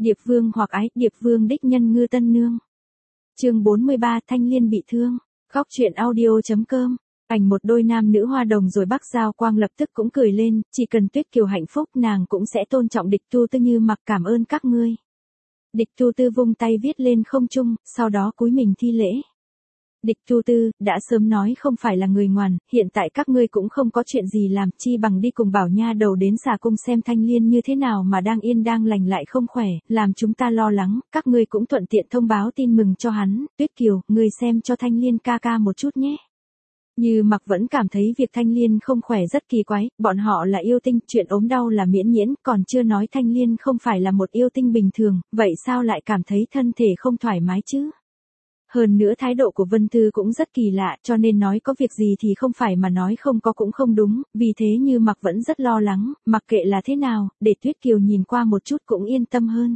Điệp Vương hoặc ái, Điệp Vương đích nhân Ngư Tân Nương. Chương 43, Thanh Liên bị thương. Khóc chuyện audio.com. Ảnh một đôi nam nữ hoa đồng rồi Bắc Giao Quang lập tức cũng cười lên, chỉ cần Tuyết Kiều hạnh phúc nàng cũng sẽ tôn trọng Địch Tu Tư như mặc cảm ơn các ngươi. Địch Tu Tư vung tay viết lên không trung, sau đó cúi mình thi lễ. Địch Tu Tư, đã sớm nói không phải là người ngoan, hiện tại các ngươi cũng không có chuyện gì làm, chi bằng đi cùng Bảo Nha Đầu đến xà cung xem Thanh Liên như thế nào mà đang yên đang lành lại không khỏe, làm chúng ta lo lắng, các ngươi cũng thuận tiện thông báo tin mừng cho hắn. Tuyết Kiều, ngươi xem cho Thanh Liên ca ca một chút nhé. Như Mặc vẫn cảm thấy việc Thanh Liên không khỏe rất kỳ quái, bọn họ là yêu tinh, chuyện ốm đau là miễn nhiễn, còn chưa nói Thanh Liên không phải là một yêu tinh bình thường, vậy sao lại cảm thấy thân thể không thoải mái chứ? Hơn nữa thái độ của Vân Thư cũng rất kỳ lạ, cho nên nói có việc gì thì không phải mà nói không có cũng không đúng, vì thế Như Mặc vẫn rất lo lắng, mặc kệ là thế nào, để Tuyết Kiều nhìn qua một chút cũng yên tâm hơn.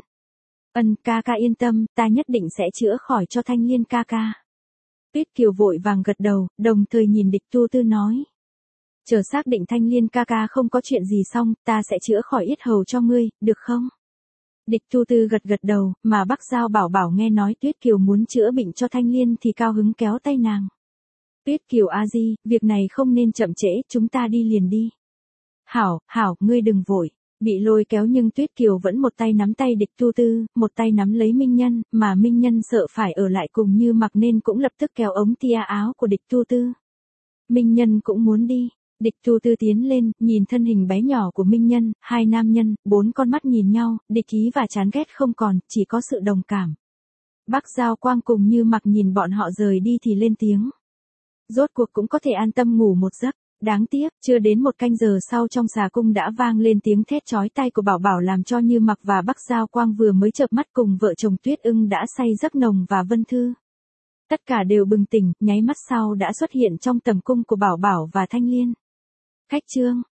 Ca ca yên tâm, ta nhất định sẽ chữa khỏi cho Thanh Liên ca ca. Tuyết Kiều vội vàng gật đầu, đồng thời nhìn Địch Tu Tư nói. Chờ xác định Thanh Liên ca ca không có chuyện gì xong, ta sẽ chữa khỏi yết hầu cho ngươi, được không? Địch Tu Tư gật đầu, mà Bắc Giao Bảo Bảo nghe nói Tuyết Kiều muốn chữa bệnh cho Thanh Liên thì cao hứng kéo tay nàng. Tuyết Kiều a di, việc này không nên chậm trễ, chúng ta đi liền đi. Hảo, ngươi đừng vội. Bị lôi kéo nhưng Tuyết Kiều vẫn một tay nắm tay Địch Tu Tư, một tay nắm lấy Minh Nhân, mà Minh Nhân sợ phải ở lại cùng Như Mặc nên cũng lập tức kéo ống tia áo của Địch Tu Tư. Minh Nhân cũng muốn đi. Địch Tu Tư tiến lên, nhìn thân hình bé nhỏ của Minh Nhân, hai nam nhân, bốn con mắt nhìn nhau, địch ý và chán ghét không còn, chỉ có sự đồng cảm. Bắc Giao Quang cùng Như Mặc nhìn bọn họ rời đi thì lên tiếng. Rốt cuộc cũng có thể an tâm ngủ một giấc. Đáng tiếc, chưa đến một canh giờ sau trong xà cung đã vang lên tiếng thét chói tai của Bảo Bảo làm cho Như Mặc và Bắc Giao Quang vừa mới chợp mắt cùng vợ chồng Tuyết Ưng đã say giấc nồng và Vân Thư. Tất cả đều bừng tỉnh, nháy mắt sau đã xuất hiện trong tầm cung của Bảo Bảo và Thanh Liên. Khách trương,